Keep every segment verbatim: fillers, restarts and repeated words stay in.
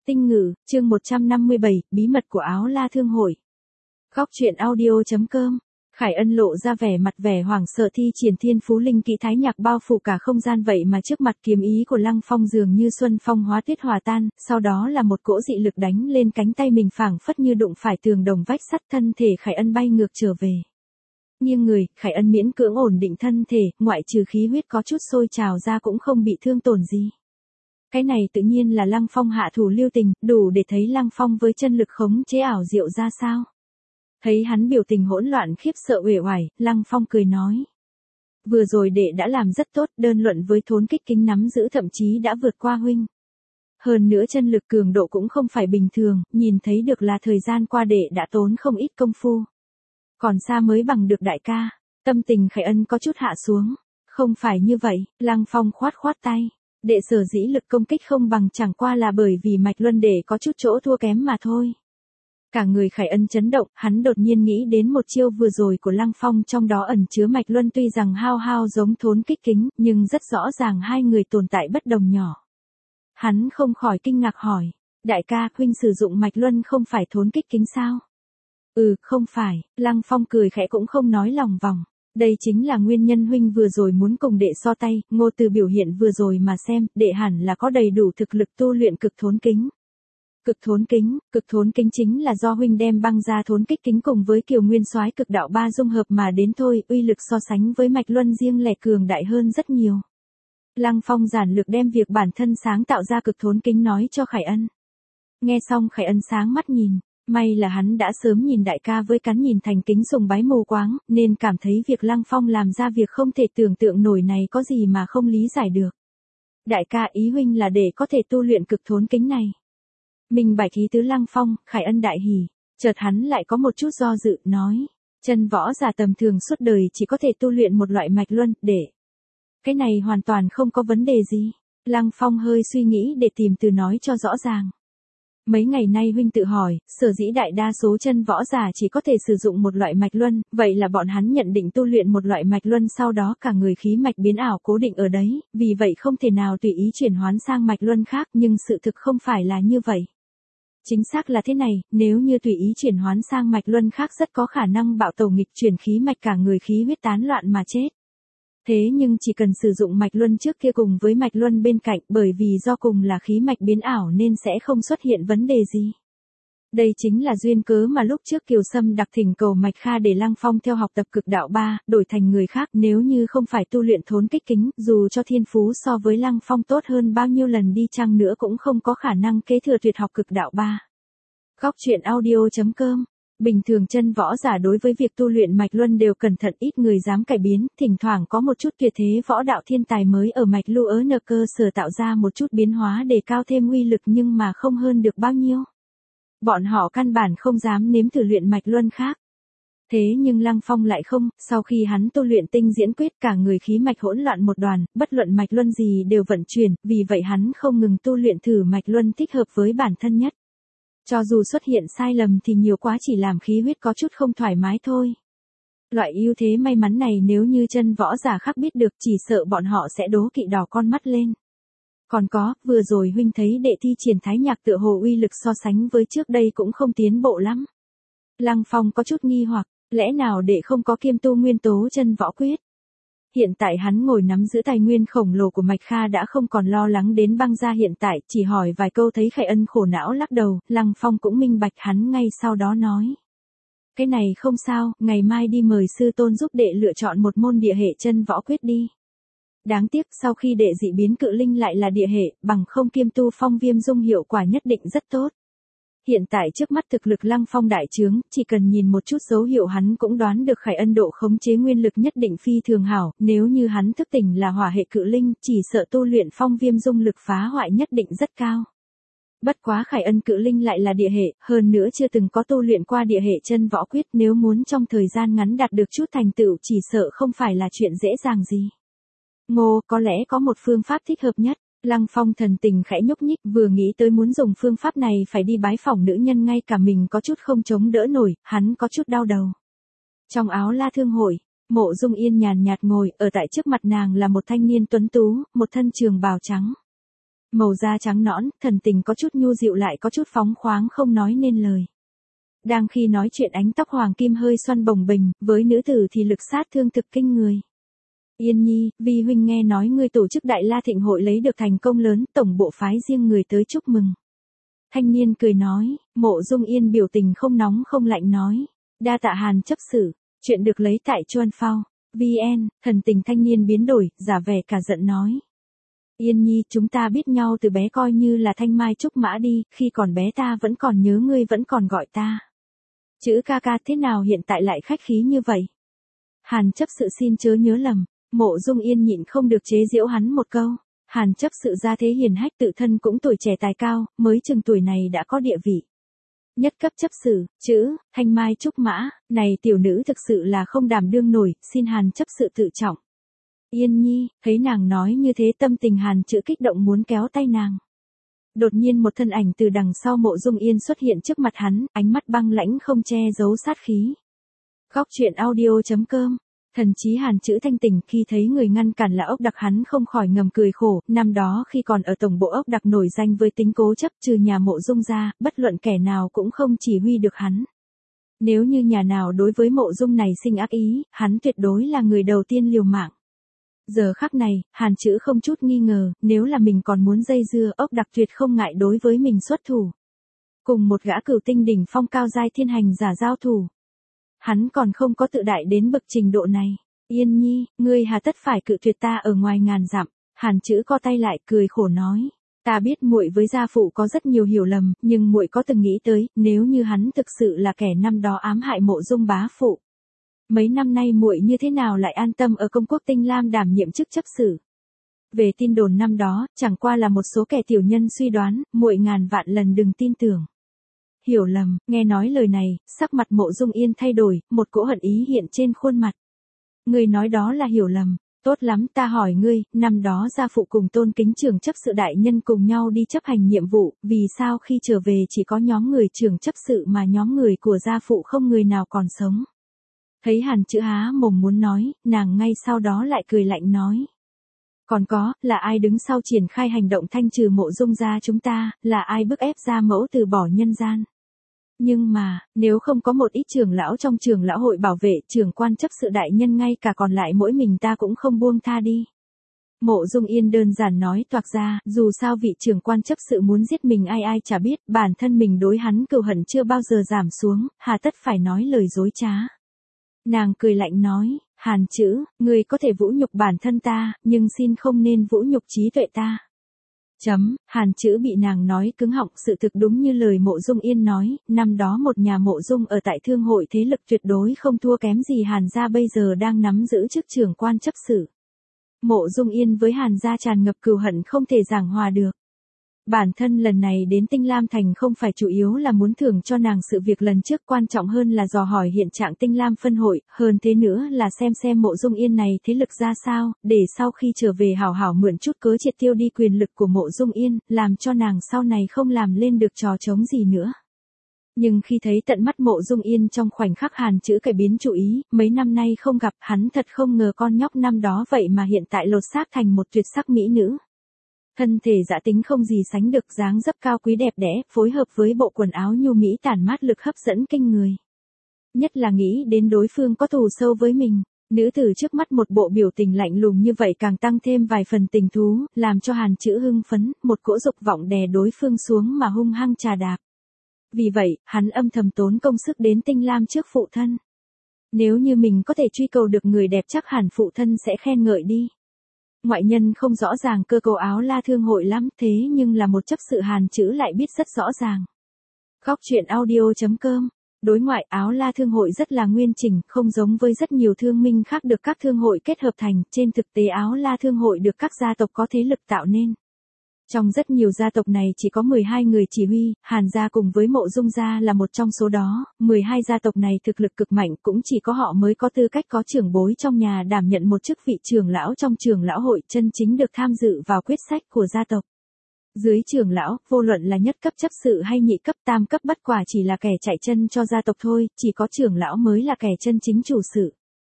Tinh ngữ, chương một trăm năm mươi bảy, bí mật của áo la thương hội. Góc truyện audio.com. Khải Ân lộ ra vẻ mặt vẻ hoảng sợ thi triển thiên phú linh kỹ thái nhạc bao phủ cả không gian, vậy mà trước mặt kiếm ý của Lăng Phong dường như xuân phong hóa tuyết hòa tan, sau đó là một cỗ dị lực đánh lên cánh tay mình, phảng phất như đụng phải tường đồng vách sắt, thân thể Khải Ân bay ngược trở về. Nghiêng người, Khải Ân miễn cưỡng ổn định thân thể, ngoại trừ khí huyết có chút sôi trào ra cũng không bị thương tổn gì. Cái này tự nhiên là Lăng Phong hạ thủ lưu tình, đủ để thấy Lăng Phong với chân lực khống chế ảo diệu ra sao. Thấy hắn biểu tình hỗn loạn khiếp sợ uể oải, Lăng Phong cười nói. Vừa rồi đệ đã làm rất tốt, đơn luận với thốn kích kính nắm giữ thậm chí đã vượt qua huynh. Hơn nữa chân lực cường độ cũng không phải bình thường, nhìn thấy được là thời gian qua đệ đã tốn không ít công phu. Còn xa mới bằng được đại ca. Tâm tình Khải Ân có chút hạ xuống. Không phải như vậy, Lăng Phong khoát khoát tay. Đệ sở dĩ lực công kích không bằng chẳng qua là bởi vì mạch luân đệ có chút chỗ thua kém mà thôi. Cả người Khải Ân chấn động, hắn đột nhiên nghĩ đến một chiêu vừa rồi của Lăng Phong, trong đó ẩn chứa mạch luân tuy rằng hao hao giống thốn kích kính, nhưng rất rõ ràng hai người tồn tại bất đồng nhỏ. Hắn không khỏi kinh ngạc hỏi, đại ca, huynh sử dụng mạch luân không phải thốn kích kính sao? Ừ, không phải, Lăng Phong cười khẽ cũng không nói lòng vòng. Đây chính là nguyên nhân huynh vừa rồi muốn cùng đệ so tay, ngô từ biểu hiện vừa rồi mà xem, đệ hẳn là có đầy đủ thực lực tu luyện cực thốn kính. Cực thốn kính, cực thốn kính chính là do huynh đem băng ra thốn kích kính cùng với kiều nguyên soái cực đạo ba dung hợp mà đến thôi, uy lực so sánh với mạch luân riêng lẻ cường đại hơn rất nhiều. Lăng Phong giản lược đem việc bản thân sáng tạo ra cực thốn kính nói cho Khải Ân. Nghe xong Khải Ân sáng mắt nhìn. May là hắn đã sớm nhìn đại ca với cắn nhìn thành kính sùng bái mù quáng, nên cảm thấy việc Lăng Phong làm ra việc không thể tưởng tượng nổi này có gì mà không lý giải được. Đại ca, ý huynh là để có thể tu luyện cực thốn kính này. Mình bạch ý tứ Lăng Phong, Khải Ân đại hỉ, chợt hắn lại có một chút do dự, nói, chân võ giả tầm thường suốt đời chỉ có thể tu luyện một loại mạch luân, để. Cái này hoàn toàn không có vấn đề gì. Lăng Phong hơi suy nghĩ để tìm từ nói cho rõ ràng. Mấy ngày nay huynh tự hỏi, sở dĩ đại đa số chân võ giả chỉ có thể sử dụng một loại mạch luân, vậy là bọn hắn nhận định tu luyện một loại mạch luân sau đó cả người khí mạch biến ảo cố định ở đấy, vì vậy không thể nào tùy ý chuyển hoán sang mạch luân khác, nhưng sự thực không phải là như vậy. Chính xác là thế này, nếu như tùy ý chuyển hoán sang mạch luân khác rất có khả năng bạo tẩu nghịch chuyển khí mạch, cả người khí huyết tán loạn mà chết. Thế nhưng chỉ cần sử dụng mạch luân trước kia cùng với mạch luân bên cạnh, bởi vì do cùng là khí mạch biến ảo nên sẽ không xuất hiện vấn đề gì. Đây chính là duyên cớ mà lúc trước Kiều Sâm đặc thỉnh cầu Mạch Kha để Lăng Phong theo học tập cực đạo ba, đổi thành người khác, nếu như không phải tu luyện thốn kích kính, dù cho thiên phú so với Lăng Phong tốt hơn bao nhiêu lần đi chăng nữa cũng không có khả năng kế thừa tuyệt học cực đạo ba. Góc truyện audio.com. Bình thường chân võ giả đối với việc tu luyện mạch luân đều cẩn thận, ít người dám cải biến, thỉnh thoảng có một chút tuyệt thế võ đạo thiên tài mới ở mạch lưu ớ nờ cơ sở tạo ra một chút biến hóa để cao thêm uy lực, nhưng mà không hơn được bao nhiêu. Bọn họ căn bản không dám nếm thử luyện mạch luân khác. Thế nhưng Lăng Phong lại không, sau khi hắn tu luyện tinh diễn quyết cả người khí mạch hỗn loạn một đoàn, bất luận mạch luân gì đều vận chuyển, vì vậy hắn không ngừng tu luyện thử mạch luân thích hợp với bản thân nhất. Cho dù xuất hiện sai lầm thì nhiều quá chỉ làm khí huyết có chút không thoải mái thôi. Loại ưu thế may mắn này nếu như chân võ giả khác biết được chỉ sợ bọn họ sẽ đố kỵ đỏ con mắt lên. Còn có, vừa rồi huynh thấy đệ thi triển thái nhạc tựa hồ uy lực so sánh với trước đây cũng không tiến bộ lắm. Lăng Phong có chút nghi hoặc, lẽ nào đệ không có kiêm tu nguyên tố chân võ quyết? Hiện tại hắn ngồi nắm giữ tài nguyên khổng lồ của Mạch Kha đã không còn lo lắng đến băng gia hiện tại, chỉ hỏi vài câu thấy Khải Ân khổ não lắc đầu, Lăng Phong cũng minh bạch, hắn ngay sau đó nói. Cái này không sao, ngày mai đi mời sư tôn giúp đệ lựa chọn một môn địa hệ chân võ quyết đi. Đáng tiếc sau khi đệ dị biến cự linh lại là địa hệ, bằng không kiêm tu phong viêm dung hiệu quả nhất định rất tốt. Hiện tại trước mắt thực lực Lăng Phong đại trướng, chỉ cần nhìn một chút dấu hiệu hắn cũng đoán được Khải Ân độ khống chế nguyên lực nhất định phi thường hảo, nếu như hắn thức tỉnh là hỏa hệ cự linh, chỉ sợ tu luyện phong viêm dung lực phá hoại nhất định rất cao. Bất quá Khải Ân cự linh lại là địa hệ, hơn nữa chưa từng có tu luyện qua địa hệ chân võ quyết, nếu muốn trong thời gian ngắn đạt được chút thành tựu chỉ sợ không phải là chuyện dễ dàng gì. Ngô, có lẽ có một phương pháp thích hợp nhất. Lăng Phong thần tình khẽ nhúc nhích, vừa nghĩ tới muốn dùng phương pháp này phải đi bái phỏng nữ nhân, ngay cả mình có chút không chống đỡ nổi, hắn có chút đau đầu. Trong áo la thương hội, Mộ Dung Yên nhàn nhạt ngồi, ở tại trước mặt nàng là một thanh niên tuấn tú, một thân trường bào trắng. Màu da trắng nõn, thần tình có chút nhu dịu lại có chút phóng khoáng không nói nên lời. Đang khi nói chuyện ánh tóc hoàng kim hơi xoăn bồng bềnh, với nữ tử thì lực sát thương thực kinh người. Yên Nhi, vi huynh nghe nói ngươi tổ chức Đại La Thịnh hội lấy được thành công lớn, tổng bộ phái riêng người tới chúc mừng. Thanh niên cười nói, Mộ Dung Yên biểu tình không nóng không lạnh nói, đa tạ Hàn chấp sự, chuyện được lấy tại Chuan Phao. vn, thần tình thanh niên biến đổi, giả vẻ cả giận nói. Yên Nhi, chúng ta biết nhau từ bé coi như là thanh mai trúc mã đi, khi còn bé ta vẫn còn nhớ ngươi vẫn còn gọi ta. Chữ ca ca thế nào hiện tại lại khách khí như vậy? Hàn chấp sự xin chớ nhớ lầm, Mộ Dung Yên nhịn không được chế giễu hắn một câu. Hàn chấp sự gia thế hiền hách tự thân cũng tuổi trẻ tài cao, mới chừng tuổi này đã có địa vị. Nhất cấp chấp sự, chữ, thanh mai trúc mã, này tiểu nữ thực sự là không đảm đương nổi, xin Hàn chấp sự tự trọng. Yên Nhi, thấy nàng nói như thế tâm tình Hàn chữ kích động muốn kéo tay nàng. Đột nhiên một thân ảnh từ đằng sau Mộ Dung Yên xuất hiện trước mặt hắn, ánh mắt băng lãnh không che giấu sát khí. Góc truyện audio chấm com. Thần chí Hàn chữ thanh tỉnh khi thấy người ngăn cản là ốc đặc hắn không khỏi ngầm cười khổ, năm đó khi còn ở tổng bộ ốc đặc nổi danh với tính cố chấp trừ nhà Mộ Dung ra, bất luận kẻ nào cũng không chỉ huy được hắn. Nếu như nhà nào đối với Mộ Dung này sinh ác ý, hắn tuyệt đối là người đầu tiên liều mạng. Giờ khắc này, Hàn chữ không chút nghi ngờ, nếu là mình còn muốn dây dưa ốc đặc tuyệt không ngại đối với mình xuất thủ. Cùng một gã cửu tinh đỉnh phong cao giai thiên hành giả giao thủ. Hắn còn không có tự đại đến bậc trình độ này. Yên Nhi, ngươi hà tất phải cự tuyệt ta ở ngoài ngàn dặm. Hàn chữ co tay lại cười khổ nói. Ta biết muội với gia phụ có rất nhiều hiểu lầm, nhưng muội có từng nghĩ tới, nếu như hắn thực sự là kẻ năm đó ám hại Mộ Dung bá phụ. Mấy năm nay muội như thế nào lại an tâm ở công quốc Tinh Lam đảm nhiệm chức chấp sự? Về tin đồn năm đó, chẳng qua là một số kẻ tiểu nhân suy đoán, muội ngàn vạn lần đừng tin tưởng. Hiểu lầm, nghe nói lời này, sắc mặt Mộ Dung Yên thay đổi, một cỗ hận ý hiện trên khuôn mặt. Ngươi nói đó là hiểu lầm, tốt lắm ta hỏi ngươi, năm đó gia phụ cùng Tôn Kính trưởng chấp sự đại nhân cùng nhau đi chấp hành nhiệm vụ, vì sao khi trở về chỉ có nhóm người trưởng chấp sự mà nhóm người của gia phụ không người nào còn sống? Thấy Hàn chữ há mồm muốn nói, nàng ngay sau đó lại cười lạnh nói. Còn có, là ai đứng sau triển khai hành động thanh trừ Mộ Dung gia chúng ta, là ai bức ép gia mẫu từ bỏ nhân gian? Nhưng mà, nếu không có một ít trưởng lão trong trưởng lão hội bảo vệ, trưởng quan chấp sự đại nhân ngay cả còn lại mỗi mình ta cũng không buông tha đi. Mộ Dung Yên đơn giản nói toạc ra, dù sao vị trưởng quan chấp sự muốn giết mình ai ai chả biết, bản thân mình đối hắn cừu hận chưa bao giờ giảm xuống, hà tất phải nói lời dối trá. Nàng cười lạnh nói, Hàn chữ, ngươi có thể vũ nhục bản thân ta, nhưng xin không nên vũ nhục trí tuệ ta. Chấm, Hàn chữ bị nàng nói cứng họng, sự thực đúng như lời Mộ Dung Yên nói, năm đó một nhà Mộ Dung ở tại thương hội thế lực tuyệt đối không thua kém gì Hàn gia bây giờ đang nắm giữ chức trưởng quan chấp sự. Mộ Dung Yên với Hàn gia tràn ngập cừu hận không thể giảng hòa được. Bản thân lần này đến Tinh Lam Thành không phải chủ yếu là muốn thưởng cho nàng sự việc lần trước, quan trọng hơn là dò hỏi hiện trạng Tinh Lam phân hội, hơn thế nữa là xem xem Mộ Dung Yên này thế lực ra sao, để sau khi trở về hảo hảo mượn chút cớ triệt tiêu đi quyền lực của Mộ Dung Yên, làm cho nàng sau này không làm lên được trò trống gì nữa. Nhưng khi thấy tận mắt Mộ Dung Yên trong khoảnh khắc Hàn chữ cải biến chủ ý, mấy năm nay không gặp, hắn thật không ngờ con nhóc năm đó vậy mà hiện tại lột xác thành một tuyệt sắc mỹ nữ. Thân thể dạ tính không gì sánh được, dáng dấp cao quý đẹp đẽ, phối hợp với bộ quần áo nhu mỹ tản mát lực hấp dẫn kinh người. Nhất là nghĩ đến đối phương có thù sâu với mình, nữ tử trước mắt một bộ biểu tình lạnh lùng như vậy càng tăng thêm vài phần tình thú, làm cho Hàn chữ hưng phấn, một cỗ dục vọng đè đối phương xuống mà hung hăng trà đạp. Vì vậy, hắn âm thầm tốn công sức đến Tinh Lam trước phụ thân. Nếu như mình có thể truy cầu được người đẹp chắc hẳn phụ thân sẽ khen ngợi đi. Ngoại nhân không rõ ràng cơ cấu Áo La thương hội lắm, thế nhưng là một chấp sự Hàn chữ lại biết rất rõ ràng. Góc truyện audio chấm com. Đối ngoại Áo La thương hội rất là nguyên chỉnh, không giống với rất nhiều thương minh khác được các thương hội kết hợp thành, trên thực tế Áo La thương hội được các gia tộc có thế lực tạo nên. Trong rất nhiều gia tộc này chỉ có mười hai người chỉ huy, Hàn gia cùng với Mộ Dung gia là một trong số đó, mười hai gia tộc này thực lực cực mạnh, cũng chỉ có họ mới có tư cách có trưởng bối trong nhà đảm nhận một chức vị trưởng lão trong trưởng lão hội, chân chính được tham dự vào quyết sách của gia tộc. Dưới trưởng lão, vô luận là nhất cấp chấp sự hay nhị cấp tam cấp bất quả chỉ là kẻ chạy chân cho gia tộc thôi, chỉ có trưởng lão mới là kẻ chân chính chủ sự.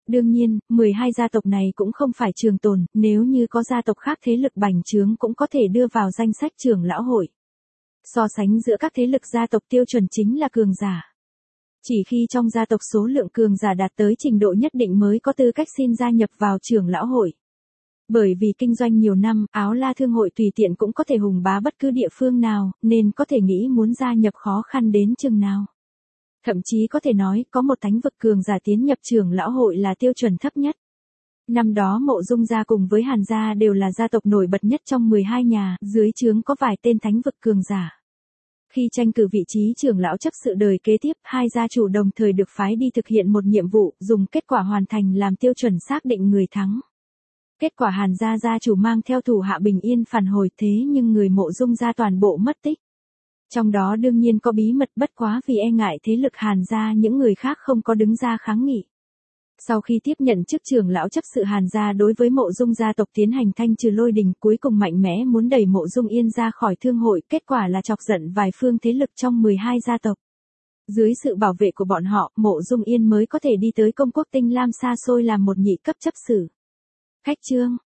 Đương nhiên, mười hai gia tộc này cũng không phải trường tồn, nếu như có gia tộc khác thế lực bành trướng cũng có thể đưa vào danh sách trưởng lão hội. So sánh giữa các thế lực gia tộc tiêu chuẩn chính là cường giả. Chỉ khi trong gia tộc số lượng cường giả đạt tới trình độ nhất định mới có tư cách xin gia nhập vào trưởng lão hội. Bởi vì kinh doanh nhiều năm, Áo La Thương hội tùy tiện cũng có thể hùng bá bất cứ địa phương nào, nên có thể nghĩ muốn gia nhập khó khăn đến chừng nào. Thậm chí có thể nói, có một thánh vực cường giả tiến nhập trưởng lão hội là tiêu chuẩn thấp nhất. Năm đó Mộ Dung gia cùng với Hàn gia đều là gia tộc nổi bật nhất trong mười hai nhà, dưới trướng có vài tên thánh vực cường giả. Khi tranh cử vị trí trưởng lão chấp sự đời kế tiếp, hai gia chủ đồng thời được phái đi thực hiện một nhiệm vụ, dùng kết quả hoàn thành làm tiêu chuẩn xác định người thắng. Kết quả Hàn gia gia chủ mang theo thủ hạ bình yên phản hồi, thế nhưng người Mộ Dung gia toàn bộ mất tích. Trong đó đương nhiên có bí mật, bất quá vì e ngại thế lực Hàn gia những người khác không có đứng ra kháng nghị. Sau khi tiếp nhận chức trưởng lão chấp sự Hàn gia đối với Mộ Dung gia tộc tiến hành thanh trừ lôi đình, cuối cùng mạnh mẽ muốn đẩy Mộ Dung Yên ra khỏi thương hội, kết quả là chọc giận vài phương thế lực trong mười hai gia tộc. Dưới sự bảo vệ của bọn họ, Mộ Dung Yên mới có thể đi tới công quốc Tinh Lam xa xôi làm một nhị cấp chấp sự. Khách chương